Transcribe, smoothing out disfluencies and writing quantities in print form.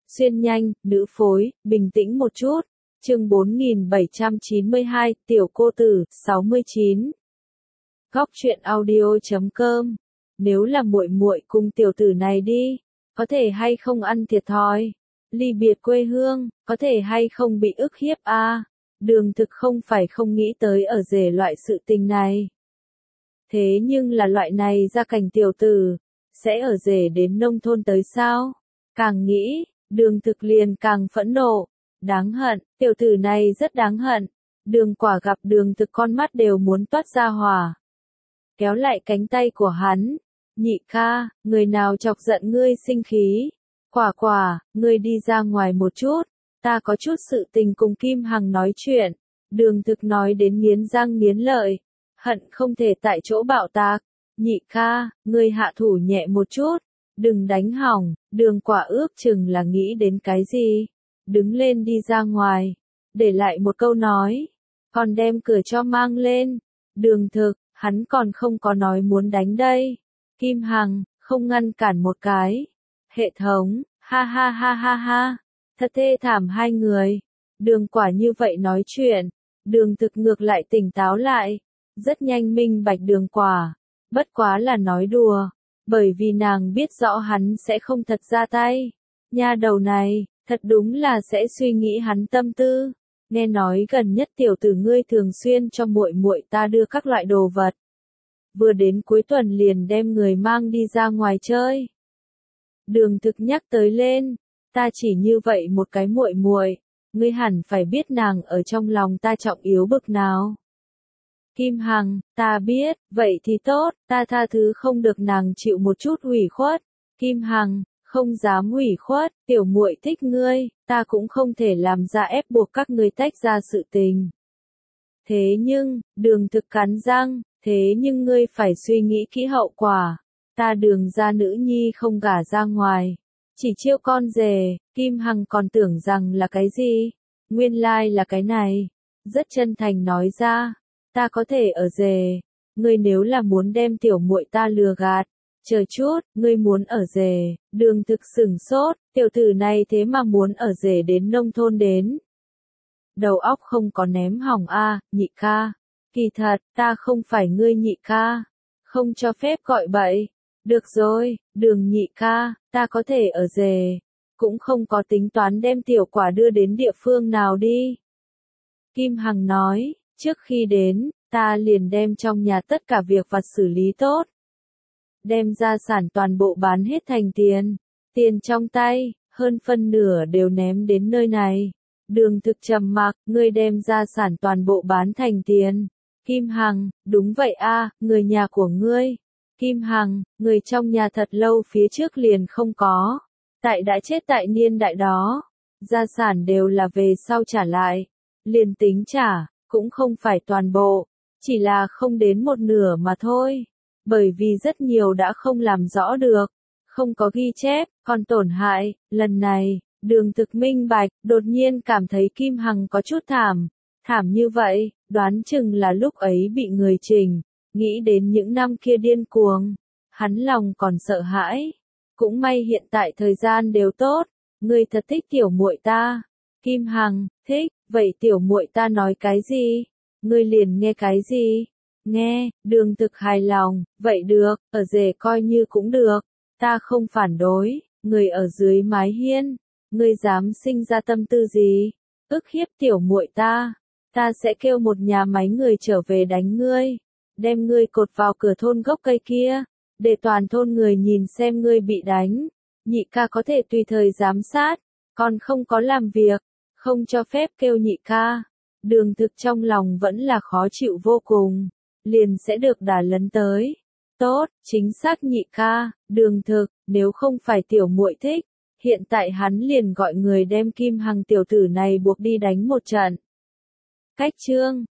Xuyên nhanh, nữ phối, bình tĩnh một chút. Chương 4792, tiểu cô tử, 69. Góc truyện audio.com. Nếu là muội muội cùng tiểu tử này đi, có thể hay không ăn thiệt thòi? Ly biệt quê hương, có thể hay không bị ức hiếp a? Đường Thực không phải không nghĩ tới ở rể loại sự tình này. Thế nhưng là loại này gia cảnh tiểu tử, sẽ ở rể đến nông thôn tới sao? Càng nghĩ, Đường Thực liền càng phẫn nộ. Đáng hận, tiểu tử này rất đáng hận. Đường Quả gặp Đường Thực con mắt đều muốn toát ra hỏa. Kéo lại cánh tay của hắn. Nhị ca, người nào chọc giận ngươi sinh khí? Quả, ngươi đi ra ngoài một chút. Ta có chút sự tình cùng Kim Hằng nói chuyện. Đường Thực nói đến nghiến răng nghiến lợi. Hận không thể tại chỗ bạo tạc. Nhị ca, ngươi hạ thủ nhẹ một chút. Đừng đánh hỏng. Đường Quả ước chừng là nghĩ đến cái gì. Đứng lên đi ra ngoài. Để lại một câu nói. Còn đem cửa cho mang lên. Đường Thực, hắn còn không có nói muốn đánh đây. Kim Hằng, không ngăn cản một cái. Hệ thống, ha ha ha ha ha. Thật thê thảm hai người. Đường Quả như vậy nói chuyện. Đường Thực ngược lại tỉnh táo lại. Rất nhanh minh bạch Đường Quả. Bất quá là nói đùa. Bởi vì nàng biết rõ hắn sẽ không thật ra tay. Nha đầu này, thật đúng là sẽ suy nghĩ hắn tâm tư. Nghe nói gần nhất tiểu tử ngươi thường xuyên cho muội muội ta đưa các loại đồ vật. Vừa đến cuối tuần liền đem người mang đi ra ngoài chơi. Đường Thực nhắc tới lên, ta chỉ như vậy một cái muội muội, ngươi hẳn phải biết nàng ở trong lòng ta trọng yếu bực nào. Kim Hằng, ta biết, vậy thì tốt, ta tha thứ không được nàng chịu một chút ủy khuất. Kim Hằng, không dám ủy khuất, tiểu muội thích ngươi, ta cũng không thể làm ra ép buộc các ngươi tách ra sự tình. Thế nhưng, Đường Thực cắn răng, thế nhưng ngươi phải suy nghĩ kỹ hậu quả. Ta Đường gia nữ nhi không gả ra ngoài, chỉ chiêu con rể. Kim Hằng còn tưởng rằng là cái gì? Nguyên lai là cái này. Rất chân thành nói ra, ta có thể ở rể, ngươi nếu là muốn đem tiểu muội ta lừa gạt. Chờ chút, ngươi muốn ở rể? Đường Thực sửng sốt, tiểu tử này thế mà muốn ở rể đến nông thôn đến. Đầu óc không có ném hỏng a, nhị ca. Kỳ thật, ta không phải ngươi nhị ca. Không cho phép gọi bậy. Được rồi, Đường nhị ca, ta có thể ở rể. Cũng không có tính toán đem tiểu Quả đưa đến địa phương nào đi. Kim Hằng nói, trước khi đến, ta liền đem trong nhà tất cả việc vặt xử lý tốt. Đem gia sản toàn bộ bán hết thành tiền. Tiền trong tay, hơn phân nửa đều ném đến nơi này. Đường Thực trầm mặc, ngươi đem gia sản toàn bộ bán thành tiền. Kim Hằng, đúng vậy a, người nhà của ngươi. Kim Hằng, người trong nhà thật lâu phía trước liền không có. Tại đã chết tại niên đại đó. Gia sản đều là về sau trả lại. Liền tính trả, cũng không phải toàn bộ. Chỉ là không đến một nửa mà thôi. Bởi vì rất nhiều đã không làm rõ được. Không có ghi chép, còn tổn hại. Lần này, Đường Thực minh bạch, đột nhiên cảm thấy Kim Hằng có chút thảm. Thảm như vậy, đoán chừng là lúc ấy bị người chỉnh. Nghĩ đến những năm kia điên cuồng. Hắn lòng còn sợ hãi. Cũng may hiện tại thời gian đều tốt. Ngươi thật thích tiểu muội ta. Kim Hằng, thích, vậy tiểu muội ta nói cái gì? Ngươi liền nghe cái gì? Nghe, Đường Thực hài lòng, vậy được, ở rể coi như cũng được. Ta không phản đối, người ở dưới mái hiên. Ngươi dám sinh ra tâm tư gì? Ức hiếp tiểu muội ta. Ta sẽ kêu một nhà máy người trở về đánh ngươi. Đem ngươi cột vào cửa thôn gốc cây kia. Để toàn thôn người nhìn xem ngươi bị đánh. Nhị ca có thể tùy thời giám sát. Còn không có làm việc. Không cho phép kêu nhị ca. Đường Thực trong lòng vẫn là khó chịu vô cùng. Liền sẽ được đả lấn tới. Tốt, chính xác nhị ca. Đường Thực, nếu không phải tiểu muội thích. Hiện tại hắn liền gọi người đem Kim Hằng tiểu tử này buộc đi đánh một trận. Cách chương